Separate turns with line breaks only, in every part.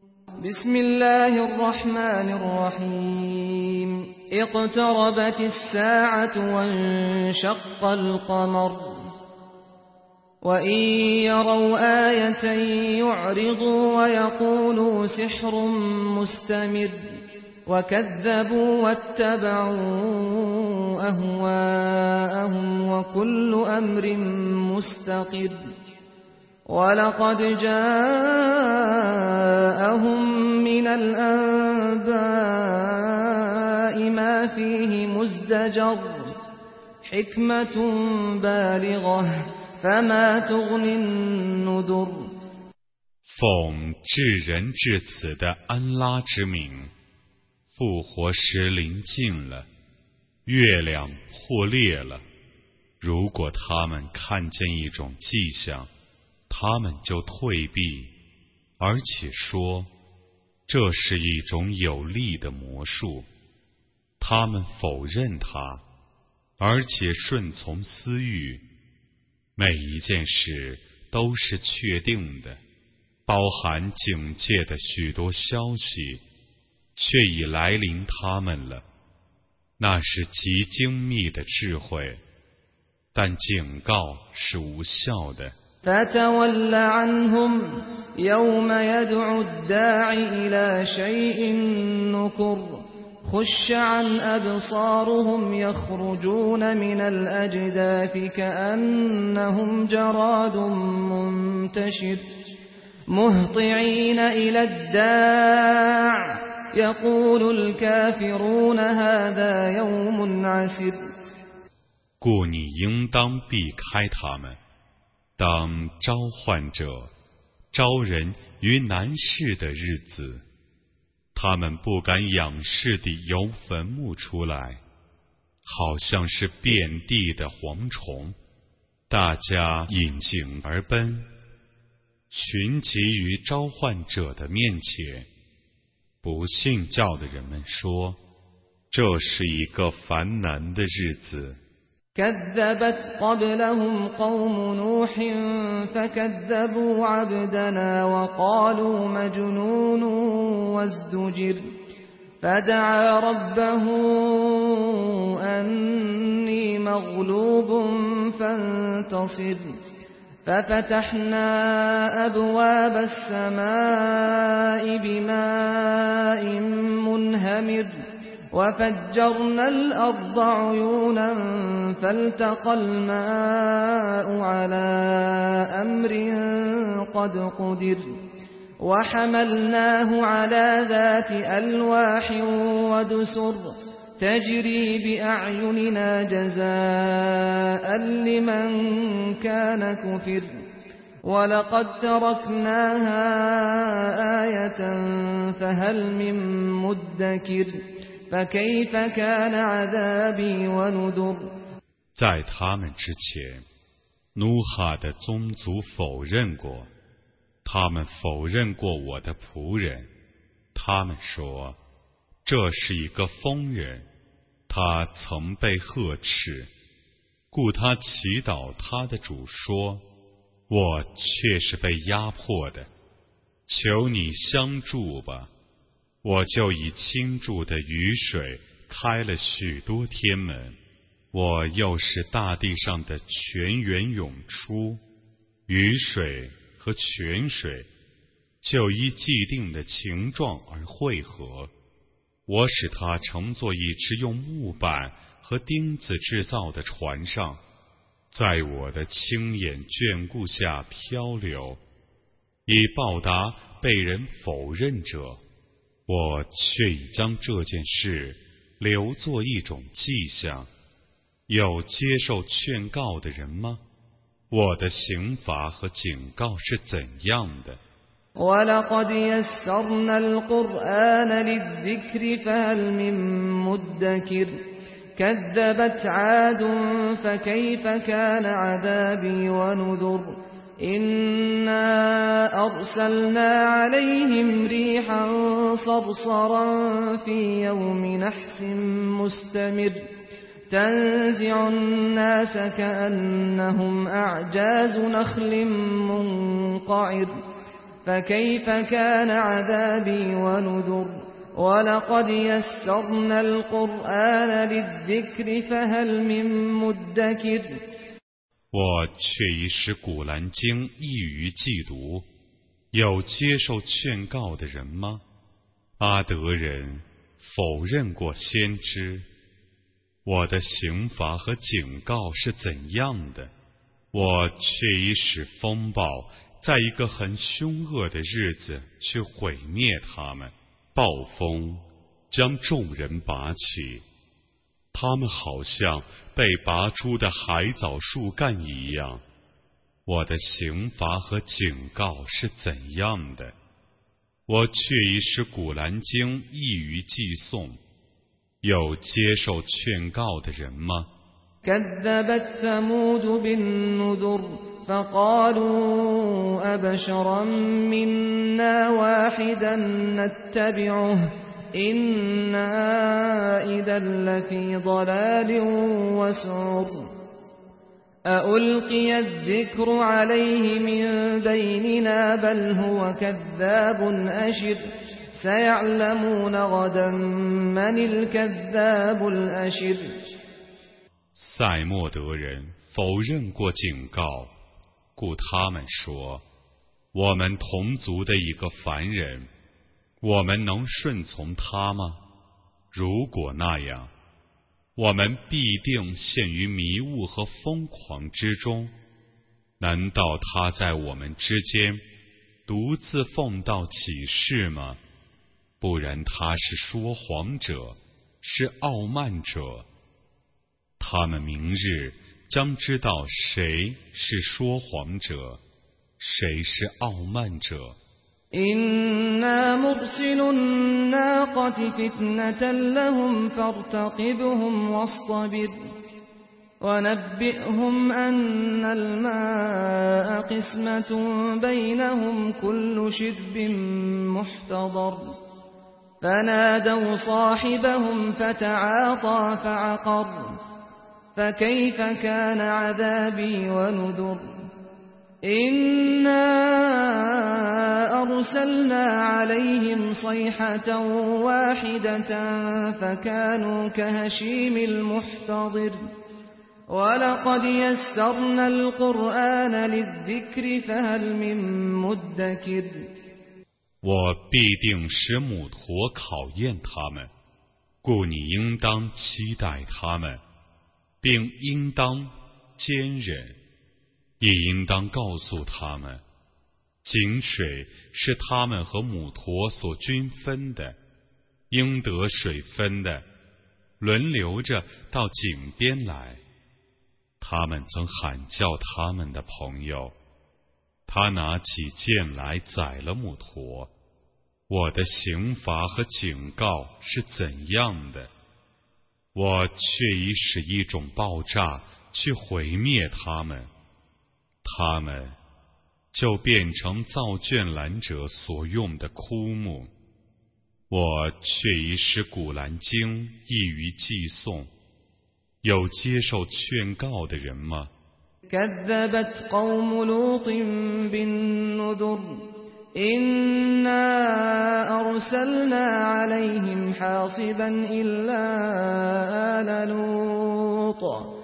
بسم الله الرحمن الرحيم اقتربت الساعة وانشق القمر وإن يروا آية يعرضوا ويقولوا سحر مستمر وكذبوا واتبعوا أهواءهم وكل أمر مستقر ولقد جاءهم من الأنباء ما فيه مزدجر حكمة بالغة فما تغني النذر
奉至仁至慈的安拉之名，复活时临近了，月亮破裂了。如果他们看见一种迹象，他们就退避，而且说这是一种有力的魔术。他们否认它，而且顺从私欲。每一件事都是确定的，包含警戒的许多消息，却已来临他们了。那是极精密的智慧，但警告是无效的。
فتول عنهم يوم يدعو الداع إلى شيء نكر خش عن أبصارهم يخرجون من الأجداث كأنهم جراد منتشر مهطعين إلى الداع يقول الكافرون هذا يوم عسر
故你应当避开他们，当召唤者招人于难事的日子，他们不敢仰视地由坟墓出来，好像是遍地的蝗虫，大家引颈而奔，群集于召唤者的面前。不信教的人们说，这是一个烦难的日子。
كذبت قبلهم قوم نوح فكذبوا عبدنا وقالوا مجنون وازدجر فدعا ربه أني مغلوب فانتصر ففتحنا أبواب السماء بماء منهمر وفجرنا الأرض عيونا فالتقى الماء على أمر قد قدر وحملناه على ذات ألواح ودسر تجري بأعيننا جزاء لمن كان كفر ولقد تركناها آية فهل من مدكر فكيف كان عذابي ونذر
在他们之前，努哈的宗族否认过，他们否认过我的仆人。他们说，这是一个疯人，他曾被呵斥，故他祈祷他的主说，我却是被压迫的，求你相助吧。我就以倾注的雨水开了许多天门，我又使大地上的泉源涌出，雨水和泉水就依既定的形状而汇合。我使它乘坐一只用木板和钉子制造的船上，在我的亲眼眷顾下漂流，以报答被人否认者。我却已将这件事留作一种迹象，有接受劝告的人吗？我的刑罚和警告是怎样的
وَلَقَدْ يَسَّرْنَا الْقُرْآنَ لِلذِّكْرِ فَهَلْ مِن مُّدَّكِرٍ كَذَّبَتْ عَادٌ فَكَيْفَ كَانَ عَذَابِي وَنُذُرِ إِنَّا أَرْسَلْنَا عَلَيْهِمْ رِيحًا صَرْصَرًا فِي يَوْمِ نَحْسٍ مُسْتَمِرٍّ تَنزِعُ النَّاسَ كَأَنَّهُمْ أَعْجَازُ نَخْلٍ مُنقَعِرٍ فكيف كان عذابي ونذر ولقد يسرنا القرآن للذكر فهل من مدكر
我却已使古兰经易于记读，有接受劝告的人吗？阿德人否认过先知，我的刑罚和警告是怎样的？我却已使风暴在一个很凶恶的日子去毁灭他们，暴风将众人拔起，他们好像被拔出的海藻树干一样。我的刑罚和警告是怎样的？我却已使古兰经易于记诵，有接受劝告的人吗？
كذبت ثمود بالنذر فقالوا أبشرا منا واحدا نتبعه إنا إذا لفي ضلال وسعر أألقي الذكر عليه من بيننا بل هو كذاب أشر سيعلمون غدا من الكذاب الأشر
塞莫德人否认过警告，故他们说：我们同族的一个凡人，我们能顺从他吗？如果那样，我们必定陷于迷雾和疯狂之中。难道他在我们之间独自奉道启示吗？不然他是说谎者，是傲慢者。他们明日将知道谁是说谎者，谁是傲慢者。
إنا مرسل الناقة فتنة لهم فارتقبهم واصطبر ونبئهم أن الماء قسمة بينهم كل شرب محتضر فنادوا صاحبهم فتعاطى فعقر فكيف كان عذابي ونذر إنا أرسلنا عليهم صيحة واحدة فكانوا كهشيم المحتضر ولقد يسرنا القرآن للذكر فهل من مدكر
我必定使母驼考验他们，故你应当期待他们，并应当坚忍，也应当告诉他们，井水是他们和母驼所均分的，应得水分的，轮流着到井边来。他们曾喊叫他们的朋友，他拿起剑来宰了母驼。我的刑罚和警告是怎样的？我却已使一种爆炸去毁灭他们，他们就变成造卷览者所用的枯木。我却已使古兰经易于记诵，有接受劝告的人吗？
كذبت قوم لوط بالنذر إنا أرسلنا عليهم حاصبا إلا آل لوط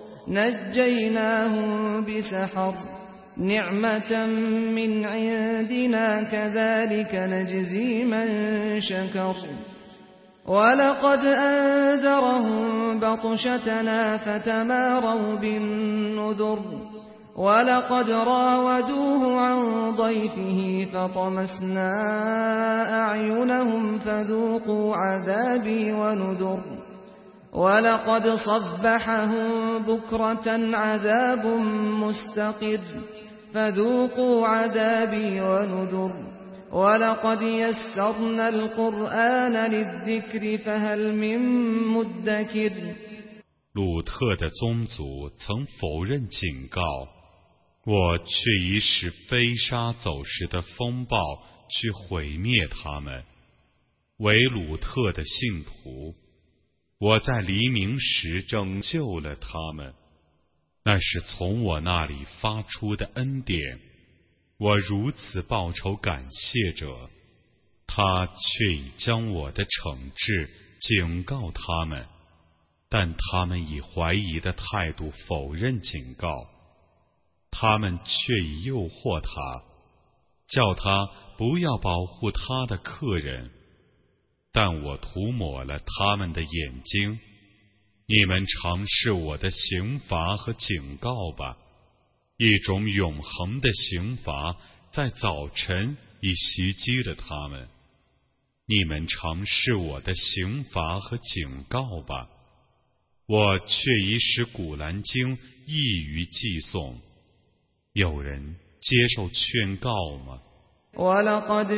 نجيناهم بسحر نعمة من عندنا كذلك نجزي من شكر ولقد أنذرهم بطشتنا فتماروا بالنذر ولقد راودوه عن ضيفه فطمسنا أعينهم فذوقوا عذابي ونذر ولقد صبحهم بكرة عذاب مستقر فذوقوا عذابي ونذر ولقد يسرنا القرآن للذكر فهل من مدكر
鲁特的宗族曾否认警告，我却已使飞沙走石的风暴去毁灭他们。为鲁特的信徒，我在黎明时拯救了他们，那是从我那里发出的恩典。 我如此报仇感谢者，他却已将我的惩治警告他们，但他们以怀疑的态度否认警告，他们却已诱惑他，叫他不要保护他的客人，但我涂抹了他们的眼睛。你们尝试我的刑罚和警告吧，一种永恒的刑罚在早晨已袭击了他们。你们尝试我的刑罚和警告吧，我却已使古兰经易于记诵。有人接受劝告吗
وَلَقَدْ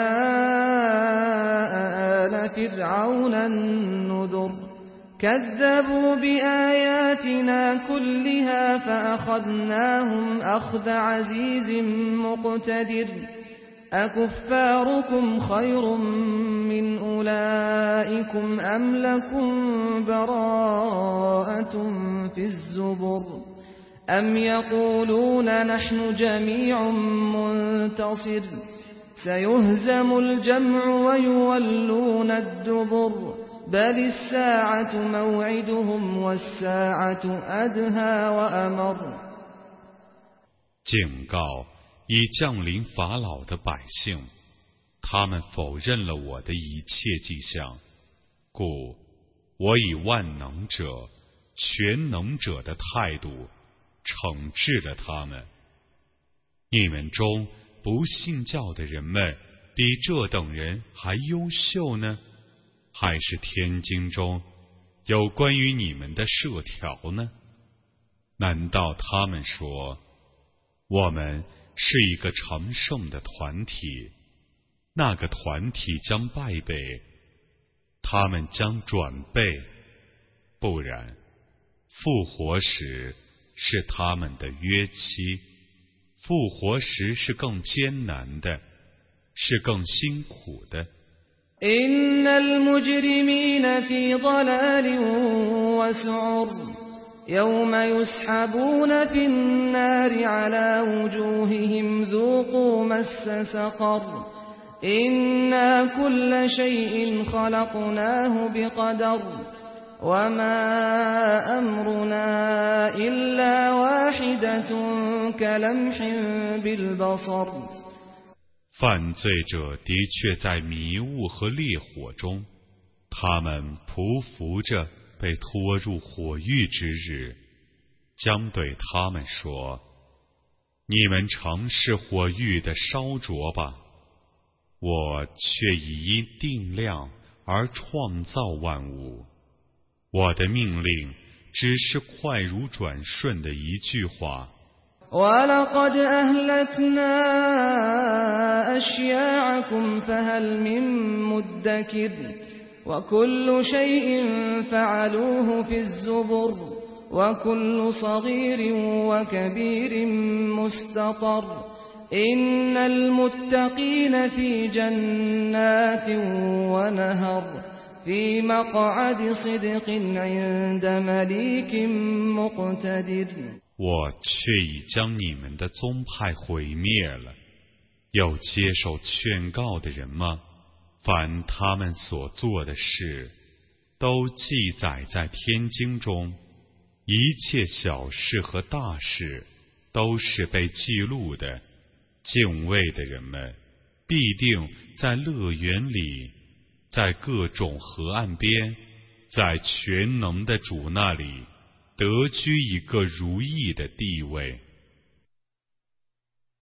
جَاءَ آلَ فِرْعَوْنَ النُّذُرُ كَذَّبُوا بِآيَاتِنَا كُلِّهَا فَأَخَذْنَاهُمْ أَخْذَ عَزِيزٍ مُقْتَدِرٍ أَكُفَّارُكُمْ خَيْرٌ مِّنْ أُولَئِكُمْ أَمْ لَكُمْ بَرَاءَةٌ فِي الزُّبُرِ أَمْ يَقُولُونَ نَحْنُ جَمِيعٌ مُّنتَصِرٌ سَيُهْزَمُ الْجَمْعُ وَيُوَلُّونَ الدُّبُرَ بَلِ السَّاعَةُ مَوْعِدُهُمْ وَالسَّاعَةُ أَدْهَىٰ وَأَمَرُّ
警告已降临法老的百姓，他们否认了我的一切迹象，故我以万能者、全能者的态度惩治了他们。你们中不信教的人们比这等人还优秀呢？还是天经中有关于你们的设条呢？难道他们说我们是一个成圣的团体，那个团体将败北，他们将转背，不然复活时是他们的约期，复活时是更艰难的，是更辛苦的。
إِنَّ الْمُجْرِمِينَ فِي ضَلَالٍ وَسُعُرٍ يَوْمَ يُسْحَبُونَ فِي النَّارِ عَلَى وُجُوهِهِمْ ذُوقُوا مَسَّ سَقَرَ إِنَّا كُلَّ شَيْءٍ خَلَقْنَاهُ بِقَدَرٍ وَمَا أَمْرُنَا إِلَّا وَاحِدَةٌ كَلَمْحٍ بِالْبَصَرِ
犯罪者的确在迷雾和烈火中，他们匍匐着被拖入火狱之日，将对他们说：你们尝试火狱的烧灼吧，我却已因定量而创造万物，我的命令只是快如转瞬的一句话。
وَلَقَدْ أَهْلَكْنَا أَشْيَاعَكُمْ فَهَلْ مِن مُّدَّكِرٍ وَكُلُّ شَيْءٍ فَعَلُوهُ فِي الزُّبُرِ وَكُلُّ صَغِيرٍ وَكَبِيرٍ مُّسْتَطَرٍ إِنَّ الْمُتَّقِينَ فِي جَنَّاتٍ وَنَهَرٍ فِي مَقْعَدِ صِدْقٍ عِندَ مَلِيكٍ مُّقْتَدِرٍ
我却已将你们的宗派毁灭了，有接受劝告的人吗？凡他们所做的事，都记载在天经中，一切小事和大事都是被记录的。敬畏的人们必定在乐园里，在各种河岸边，在全能的主那里得居一个如意的地位。